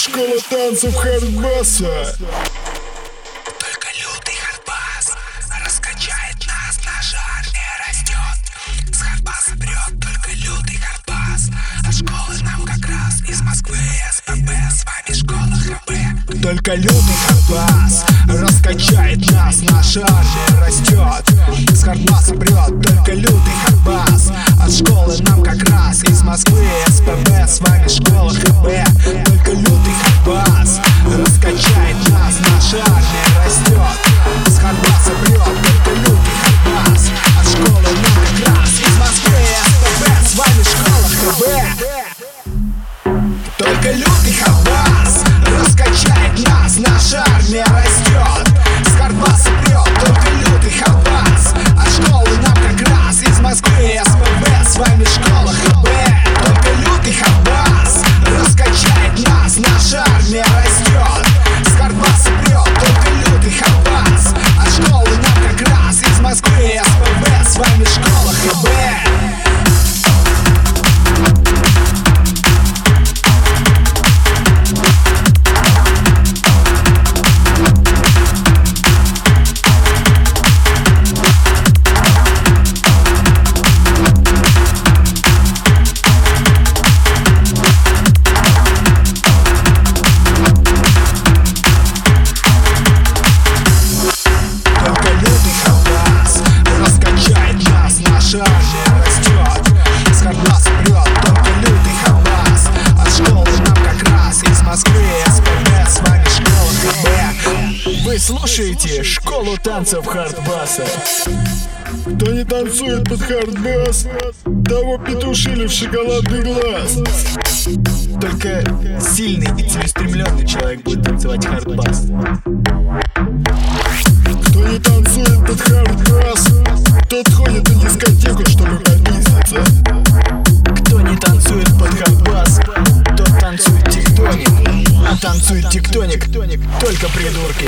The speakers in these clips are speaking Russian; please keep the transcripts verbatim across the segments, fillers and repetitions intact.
школа танцев хардбаса. Только лютый хардбас раскачает нас, наша армия растет. С хардбаса прет только лютый хардбас. От школы нам как раз из Москвы СПБ, с вами школа ХБ. Только лютый хардбас раскачает нас, наша армия растет. С хардбаса прет только лютый хардбас. От школы нам как раз из Москвы СПБ, с вами школа ХБ. Только лютый хардбас раскачает нас, наша армия растет. С хардбаса прет только лютый хардбас. От школы нам как раз из Москвы СПБ, с вами школа ХБ. Только лютый хардбас раскачает нас, наша армия растет. С хардбаса прет только лютый хардбас. От школы нам как раз из Москвы СПБ, с вами школа ХБ. Только лютый хардбас раскачает нас, наша армия растет. С хардбаса прет только лютый хардбас. От школы нам как раз из Москвы СПБ, с вами школа ХБ. Вы слушаете школу танцев хардбаса. Кто не танцует под хардбас, того петушили в шоколадный глаз. Только сильный и целеустремленный человек будет танцевать хардбас. Кто не танцует под хардбас, тот ходит на дискотеку, чтобы пописаться. Кто не танцует под хардбас, тот танцует тектоник. А танцует тектоник только придурки.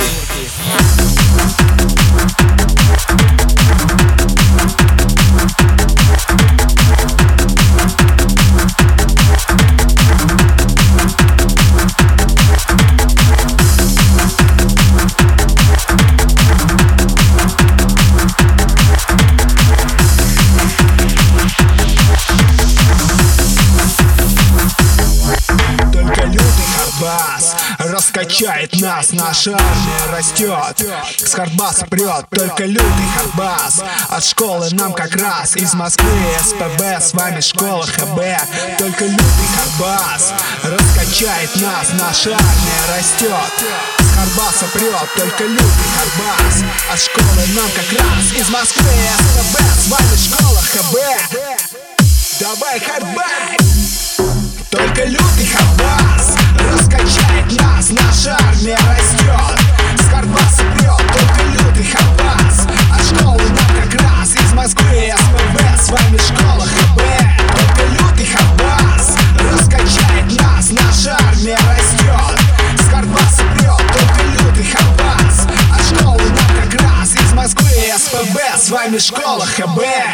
Раскачает нас, наша армия растет. С хардбаса прет только лютый хардбас. От школы нам как раз из Москвы СПБ, с вами школа ХБ. Только лютый хардбас раскачает нас, наша армия растет. С хардбаса прет только лютый хардбас. От школы нам как раз из Москвы СПБ, с вами школа ХБ. Давай хардбай! Только лютый хардбас раскачает нас, наша армия растет. С хардбаса прет только лютый хардбас. От школы нам как раз из Москвы СПБ, с вами школа ХБ. Только лютый хардбас раскачает нас, наша армия растет. С хардбаса прет только лютый хардбас. От школы нам как раз из Москвы СПБ, с вами школа ХБ.